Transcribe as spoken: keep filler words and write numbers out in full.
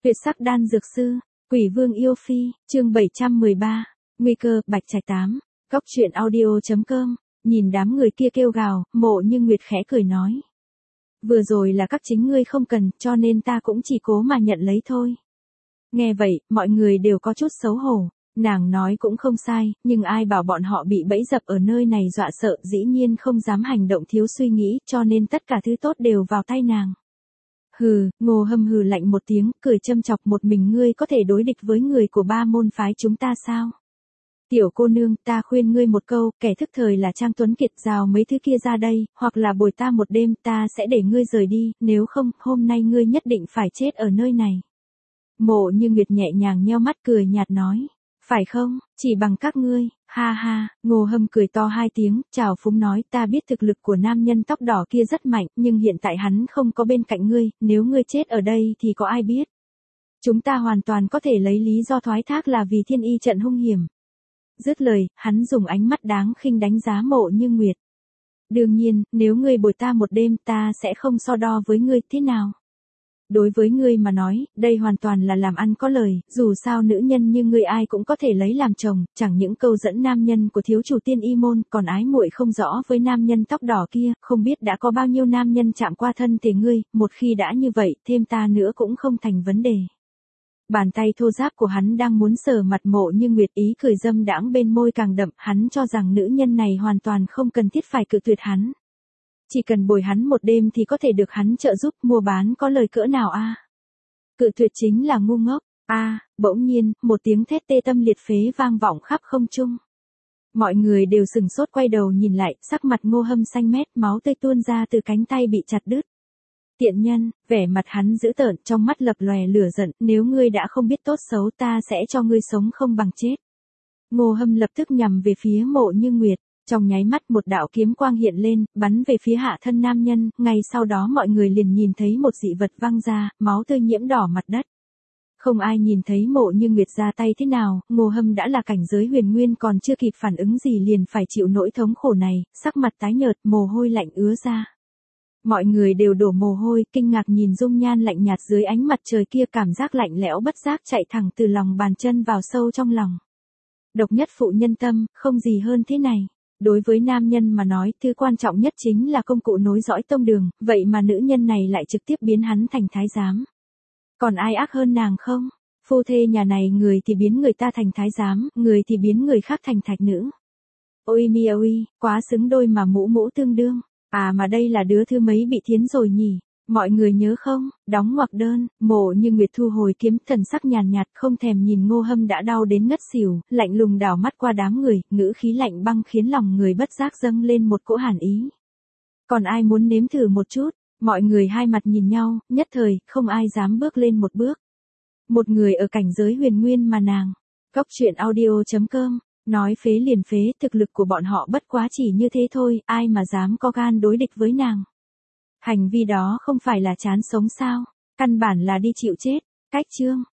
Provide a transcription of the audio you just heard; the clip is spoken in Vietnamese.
Tuyệt sắc đan dược sư, Quỷ Vương yêu phi, chương bảy trăm mười ba, nguy cơ, Bạch Trạch tám, Cóc truyện audio.com, nhìn đám người kia kêu gào, Mộ Như Nguyệt khẽ cười nói. Vừa rồi là các chính ngươi không cần, cho nên ta cũng chỉ cố mà nhận lấy thôi. Nghe vậy, mọi người đều có chút xấu hổ, nàng nói cũng không sai, nhưng ai bảo bọn họ bị bẫy dập ở nơi này dọa sợ dĩ nhiên không dám hành động thiếu suy nghĩ, cho nên tất cả thứ tốt đều vào tay nàng. Hừ, Ngô Hâm hừ lạnh một tiếng, cười châm chọc, một mình ngươi có thể đối địch với người của ba môn phái chúng ta sao? Tiểu cô nương, ta khuyên ngươi một câu, kẻ thức thời là Trang Tuấn Kiệt, rào mấy thứ kia ra đây, hoặc là bồi ta một đêm, ta sẽ để ngươi rời đi, nếu không, hôm nay ngươi nhất định phải chết ở nơi này. Mộ Như Nguyệt nhẹ nhàng nheo mắt cười nhạt nói, phải không, chỉ bằng các ngươi, ha ha. Ngô Hâm cười to hai tiếng, chào phúng nói, ta biết thực lực của nam nhân tóc đỏ kia rất mạnh, nhưng hiện tại hắn không có bên cạnh ngươi, nếu ngươi chết ở đây thì có ai biết. Chúng ta hoàn toàn có thể lấy lý do thoái thác là vì thiên y trận hung hiểm. Dứt lời, hắn dùng ánh mắt đáng khinh đánh giá Mộ Như Nguyệt. Đương nhiên, nếu ngươi bồi ta một đêm, ta sẽ không so đo với ngươi, thế nào? Đối với ngươi mà nói, đây hoàn toàn là làm ăn có lời, dù sao nữ nhân như ngươi ai cũng có thể lấy làm chồng, chẳng những câu dẫn nam nhân của thiếu chủ Tiên Y môn, còn ái muội không rõ với nam nhân tóc đỏ kia, không biết đã có bao nhiêu nam nhân chạm qua thân thể ngươi, một khi đã như vậy, thêm ta nữa cũng không thành vấn đề. Bàn tay thô ráp của hắn đang muốn sờ mặt Mộ Như Nguyệt, ý cười dâm đãng bên môi càng đậm, hắn cho rằng nữ nhân này hoàn toàn không cần thiết phải cự tuyệt hắn. Chỉ cần bồi hắn một đêm thì có thể được hắn trợ giúp, mua bán có lời cỡ nào a? À? Cự tuyệt chính là ngu ngốc. A, à, bỗng nhiên, một tiếng thét tê tâm liệt phế vang vọng khắp không trung. Mọi người đều sừng sốt quay đầu nhìn lại, sắc mặt Ngô Hâm xanh mét, máu tươi tuôn ra từ cánh tay bị chặt đứt. Tiện nhân, vẻ mặt hắn dữ tợn, trong mắt lập lòe lửa giận, nếu ngươi đã không biết tốt xấu ta sẽ cho ngươi sống không bằng chết. Ngô Hâm lập tức nhằm về phía Mộ Như Nguyệt. Trong nháy mắt một đạo kiếm quang hiện lên, bắn về phía hạ thân nam nhân, ngay sau đó mọi người liền nhìn thấy một dị vật văng ra, máu tươi nhiễm đỏ mặt đất. Không ai nhìn thấy Mộ Như Nguyệt ra tay thế nào, Ngô Hâm đã là cảnh giới huyền nguyên còn chưa kịp phản ứng gì liền phải chịu nỗi thống khổ này, sắc mặt tái nhợt, mồ hôi lạnh ứa ra. Mọi người đều đổ mồ hôi, kinh ngạc nhìn dung nhan lạnh nhạt dưới ánh mặt trời kia, cảm giác lạnh lẽo bất giác chạy thẳng từ lòng bàn chân vào sâu trong lòng. Độc nhất phụ nhân tâm, không gì hơn thế này. Đối với nam nhân mà nói, thứ quan trọng nhất chính là công cụ nối dõi tông đường, vậy mà nữ nhân này lại trực tiếp biến hắn thành thái giám. Còn ai ác hơn nàng không? Phu thê nhà này người thì biến người ta thành thái giám, người thì biến người khác thành thạch nữ. Ôi mi ôi, quá xứng đôi mà mũ mũ tương đương. À mà đây là đứa thứ mấy bị thiến rồi nhỉ? Mọi người nhớ không? Đóng ngoặc đơn, Mộ Như Nguyệt thu hồi kiếm, thần sắc nhàn nhạt, không thèm nhìn Ngô Hâm đã đau đến ngất xỉu, lạnh lùng đảo mắt qua đám người, ngữ khí lạnh băng khiến lòng người bất giác dâng lên một cỗ hàn ý. Còn ai muốn nếm thử một chút? Mọi người hai mặt nhìn nhau, nhất thời, không ai dám bước lên một bước. Một người ở cảnh giới huyền nguyên mà nàng. Cóc truyện audio.com, nói phế liền phế, thực lực của bọn họ bất quá chỉ như thế thôi, ai mà dám có gan đối địch với nàng. Hành vi đó không phải là chán sống sao, căn bản là đi chịu chết. Cách chương